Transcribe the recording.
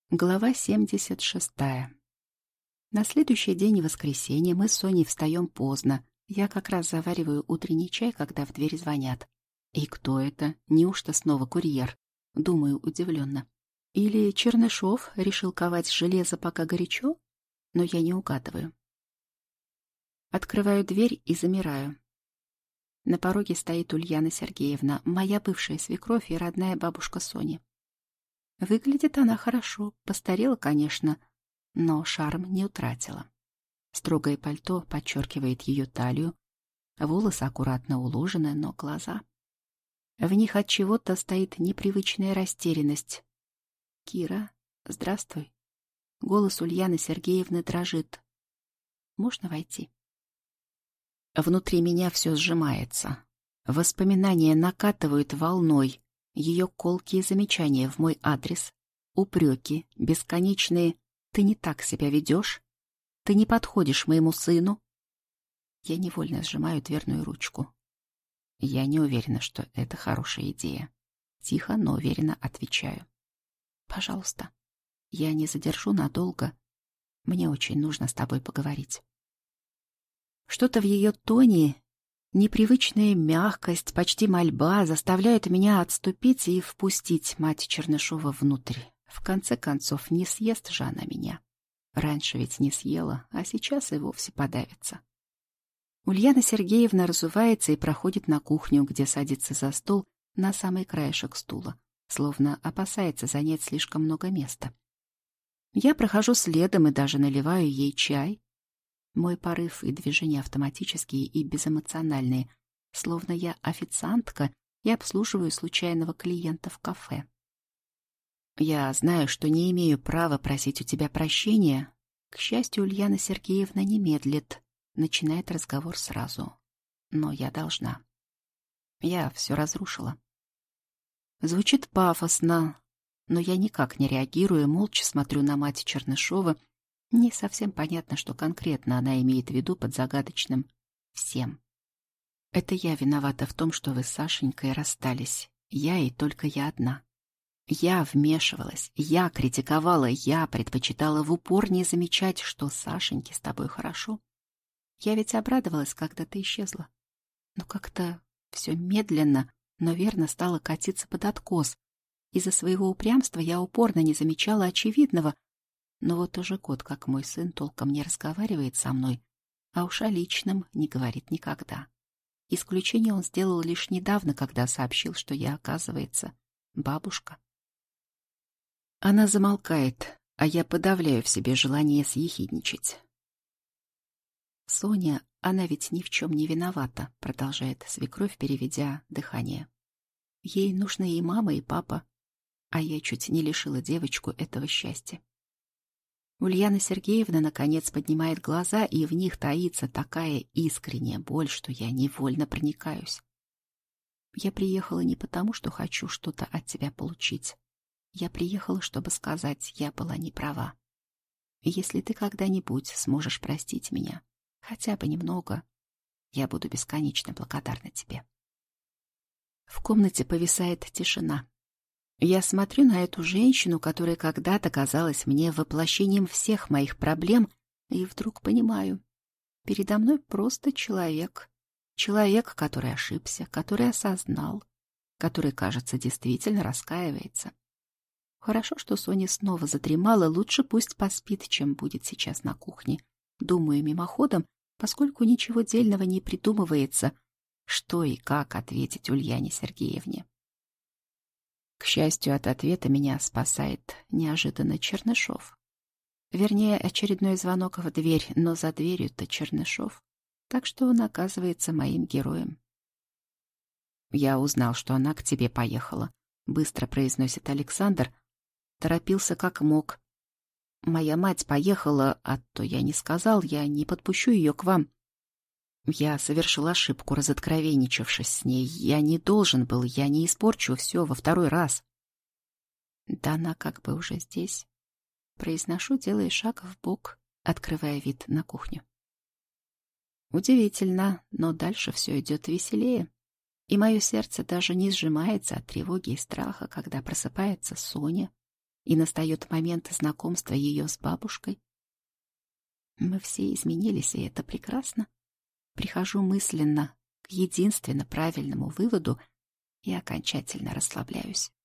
Глава 76. На следующий день, воскресенье, мы с Соней встаем поздно. Я как раз завариваю утренний чай, когда в дверь звонят. И кто это? Неужто снова курьер? Думаю удивленно. Или Чернышов решил ковать железо, пока горячо? Но я не угадываю. Открываю дверь и замираю. На пороге стоит Ульяна Сергеевна, моя бывшая свекровь и родная бабушка Сони. Выглядит она хорошо, постарела, конечно, но шарм не утратила. Строгое пальто подчеркивает ее талию, волосы аккуратно уложены, но глаза... В них от чего-то стоит непривычная растерянность. «Кира, здравствуй». Голос Ульяны Сергеевны дрожит. «Можно войти?» Внутри меня все сжимается. Воспоминания накатывают волной. Ее колкие замечания в мой адрес, упреки, бесконечные «ты не так себя ведешь», «ты не подходишь моему сыну». Я невольно сжимаю дверную ручку. Я не уверена, что это хорошая идея. Тихо, но уверенно отвечаю. «Пожалуйста, я не задержу надолго. Мне очень нужно с тобой поговорить». Что-то в ее тоне, непривычная мягкость, почти мольба заставляют меня отступить и впустить мать Чернышова внутрь. В конце концов, не съест же она меня. Раньше ведь не съела, а сейчас и вовсе подавится. Ульяна Сергеевна разувается и проходит на кухню, где садится за стол на самый краешек стула, словно опасается занять слишком много места. Я прохожу следом и даже наливаю ей чай. Мой порыв и движения автоматические и безэмоциональные, словно я официантка и обслуживаю случайного клиента в кафе. Я знаю, что не имею права просить у тебя прощения. К счастью, Ульяна Сергеевна не медлит, начинает разговор сразу. Но я должна. Я все разрушила. Звучит пафосно, но я никак не реагирую, молча смотрю на мать Чернышова. Не совсем понятно, что конкретно она имеет в виду под загадочным «всем». Это я виновата в том, что вы с Сашенькой расстались. Я и только я одна. Я вмешивалась, я критиковала, я предпочитала в упор не замечать, что Сашеньке с тобой хорошо. Я ведь обрадовалась, когда ты исчезла. Но как-то все медленно, но верно стало катиться под откос. Из-за своего упрямства я упорно не замечала очевидного. Но вот уже год, как мой сын толком не разговаривает со мной, а уж о личном не говорит никогда. Исключение он сделал лишь недавно, когда сообщил, что я, оказывается, бабушка. Она замолкает, а я подавляю в себе желание съехидничать. «Соня, она ведь ни в чем не виновата», — продолжает свекровь, переведя дыхание. «Ей нужны и мама, и папа, а я чуть не лишила девочку этого счастья». Ульяна Сергеевна, наконец, поднимает глаза, и в них таится такая искренняя боль, что я невольно проникаюсь. Я приехала не потому, что хочу что-то от тебя получить. Я приехала, чтобы сказать, я была не права. И если ты когда-нибудь сможешь простить меня, хотя бы немного, я буду бесконечно благодарна тебе. В комнате повисает тишина. Я смотрю на эту женщину, которая когда-то казалась мне воплощением всех моих проблем, и вдруг понимаю, передо мной просто человек. Человек, который ошибся, который осознал, который, кажется, действительно раскаивается. Хорошо, что Соня снова задремала, лучше пусть поспит, чем будет сейчас на кухне. Думаю мимоходом, поскольку ничего дельного не придумывается, что и как ответить Ульяне Сергеевне. К счастью, от ответа меня спасает неожиданно Чернышов. Вернее, очередной звонок в дверь, но за дверью-то Чернышов, так что он оказывается моим героем. «Я узнал, что она к тебе поехала», — быстро произносит Александр. Торопился как мог. «Моя мать поехала, а то я не сказал, я не подпущу ее к вам. Я совершил ошибку, разоткровенничавшись с ней. Я не должен был, я не испорчу все во второй раз». «Да она как бы уже здесь». Произношу, делая шаг вбок, открывая вид на кухню. Удивительно, но дальше все идет веселее. И мое сердце даже не сжимается от тревоги и страха, когда просыпается Соня. и настает момент знакомства ее с бабушкой. Мы все изменились, и это прекрасно. Прихожу мысленно к единственно правильному выводу и окончательно расслабляюсь.